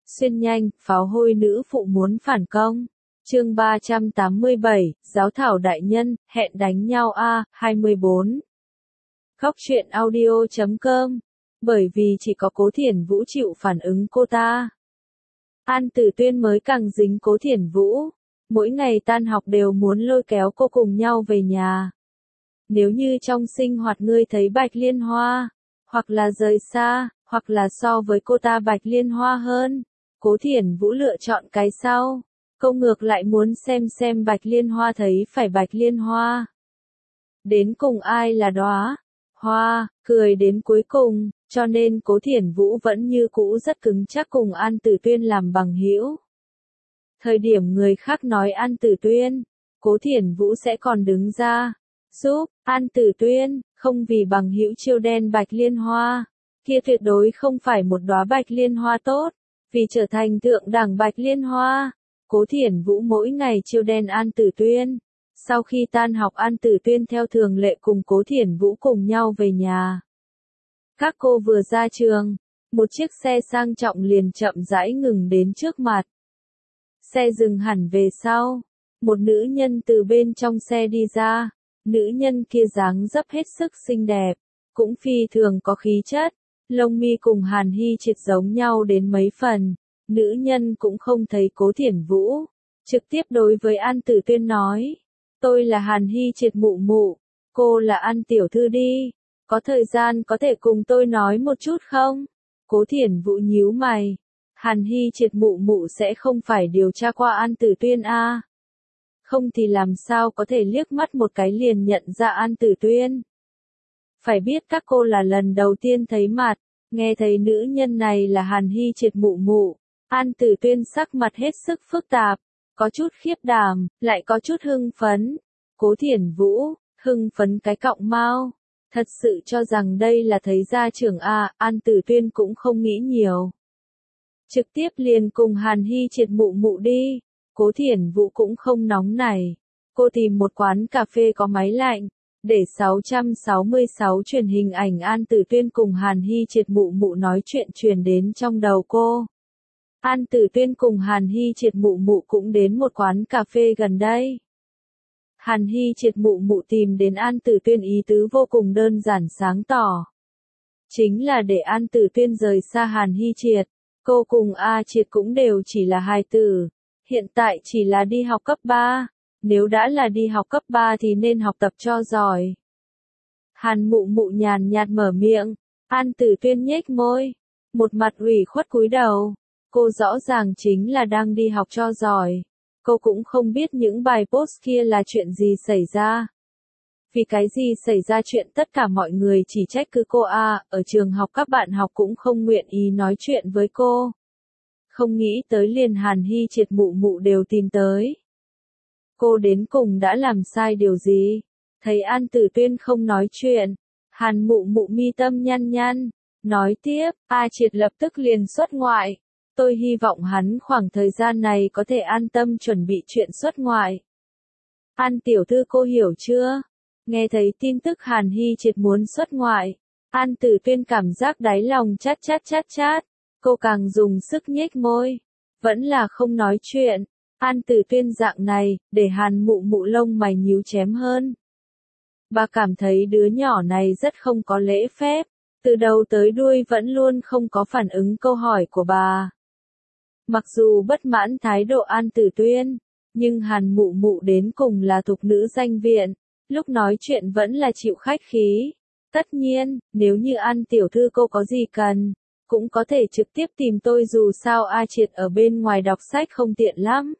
Xuyên nhanh, pháo hôi nữ phụ muốn phản công. Chương 387, Giáo thảo đại nhân, hẹn đánh nhau a, 24. Khóc chuyện audio.com. Bởi vì chỉ có Cố Thiển Vũ chịu phản ứng cô ta. An Tử Tuyên mới càng dính Cố Thiển Vũ. Mỗi ngày tan học đều muốn lôi kéo cô cùng nhau về nhà. Nếu như trong sinh hoạt ngươi thấy Bạch Liên Hoa, hoặc là rời xa, hoặc là so với cô ta Bạch Liên Hoa hơn, Cố Thiển Vũ lựa chọn cái sau. Câu ngược lại muốn xem Bạch Liên Hoa thấy phải Bạch Liên Hoa. Đến cùng ai là đóa hoa, cười đến cuối cùng, cho nên Cố Thiển Vũ vẫn như cũ rất cứng chắc cùng An Tử Tuyên làm bằng hữu. Thời điểm người khác nói An Tử Tuyên, Cố Thiển Vũ sẽ còn đứng ra giúp An Tử Tuyên, không vì bằng hữu chiêu đen Bạch Liên Hoa, kia tuyệt đối không phải một đóa Bạch Liên Hoa tốt, vì trở thành thượng đẳng Bạch Liên Hoa. Cố Thiển Vũ mỗi ngày chiêu đen An Tử Tuyên. Sau khi tan học An Tử Tuyên theo thường lệ cùng Cố Thiển Vũ cùng nhau về nhà. Các cô vừa ra trường, một chiếc xe sang trọng liền chậm rãi ngừng đến trước mặt. Xe dừng hẳn về sau, một nữ nhân từ bên trong xe đi ra, nữ nhân kia dáng dấp hết sức xinh đẹp, cũng phi thường có khí chất, lông mi cùng Hàn Hy Triệt giống nhau đến mấy phần. Nữ nhân cũng không thấy Cố Thiển Vũ, trực tiếp đối với An Tử Tuyên nói, tôi là Hàn Hy Triệt mụ mụ, cô là An tiểu thư đi, có thời gian có thể cùng tôi nói một chút không? Cố Thiển Vũ nhíu mày, Hàn Hy Triệt mụ mụ sẽ không phải điều tra qua An Tử Tuyên a? Không thì làm sao có thể liếc mắt một cái liền nhận ra An Tử Tuyên? Phải biết các cô là lần đầu tiên thấy mặt, nghe thấy nữ nhân này là Hàn Hy Triệt mụ mụ. An Tử Tuyên sắc mặt hết sức phức tạp, có chút khiếp đảm, lại có chút hưng phấn. Cố Thiển Vũ, hưng phấn cái cọng mao, thật sự cho rằng đây là thấy gia trưởng a, An Tử Tuyên cũng không nghĩ nhiều. Trực tiếp liền cùng Hàn Hy Triệt mụ mụ đi, Cố Thiển Vũ cũng không nóng nảy. Cô tìm một quán cà phê có máy lạnh, để 666 truyền hình ảnh An Tử Tuyên cùng Hàn Hy Triệt mụ mụ nói chuyện truyền đến trong đầu cô. An Tử Tuyên cùng Hàn Hy Triệt mụ mụ cũng đến một quán cà phê gần đây. Hàn Hy Triệt mụ mụ tìm đến An Tử Tuyên ý tứ vô cùng đơn giản sáng tỏ. Chính là để An Tử Tuyên rời xa Hàn Hy Triệt. Cô cùng A Triệt cũng đều chỉ là hài tử. Hiện tại chỉ là đi học cấp 3. Nếu đã là đi học cấp 3 thì nên học tập cho giỏi. Hàn mụ mụ nhàn nhạt mở miệng. An Tử Tuyên nhếch môi. Một mặt ủy khuất cúi đầu. Cô rõ ràng chính là đang đi học cho giỏi. Cô cũng không biết những bài post kia là chuyện gì xảy ra. Vì cái gì xảy ra chuyện tất cả mọi người chỉ trách cứ cô a, ở trường học các bạn học cũng không nguyện ý nói chuyện với cô. Không nghĩ tới liền Hàn Hy Triệt mụ mụ đều tìm tới. Cô đến cùng đã làm sai điều gì? Thấy An Tử Tuyên không nói chuyện, Hàn mụ mụ mi tâm nhăn nhăn, nói tiếp, A Triệt lập tức liền xuất ngoại. Tôi hy vọng hắn khoảng thời gian này có thể an tâm chuẩn bị chuyện xuất ngoại. An tiểu thư cô hiểu chưa? Nghe thấy tin tức Hàn Hy Triệt muốn xuất ngoại, An Tử Tuyên cảm giác đáy lòng chát chát. Cô càng dùng sức nhếch môi. Vẫn là không nói chuyện. An Tử Tuyên dạng này, để Hàn mụ mụ lông mày nhíu chém hơn. Bà cảm thấy đứa nhỏ này rất không có lễ phép. Từ đầu tới đuôi vẫn luôn không có phản ứng câu hỏi của bà. Mặc dù bất mãn thái độ An Tử Tuyên, nhưng Hàn mụ mụ đến cùng là thục nữ danh viện, lúc nói chuyện vẫn là chịu khách khí. Tất nhiên, nếu như An tiểu thư cô có gì cần, cũng có thể trực tiếp tìm tôi dù sao A Triệt ở bên ngoài đọc sách không tiện lắm.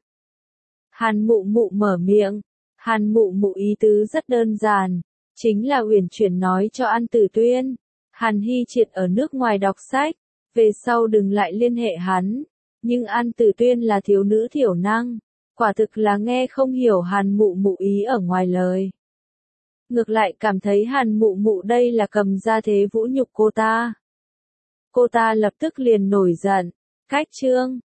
Hàn mụ mụ mở miệng, Hàn mụ mụ ý tứ rất đơn giản, chính là uyển chuyển nói cho An Tử Tuyên, Hàn Hy Triệt ở nước ngoài đọc sách, về sau đừng lại liên hệ hắn. Nhưng An Tử Tuyên là thiếu nữ thiểu năng, quả thực là nghe không hiểu Hàn mụ mụ ý ở ngoài lời. Ngược lại cảm thấy Hàn mụ mụ đây là cầm ra thế vũ nhục cô ta. Cô ta lập tức liền nổi giận, cách chương,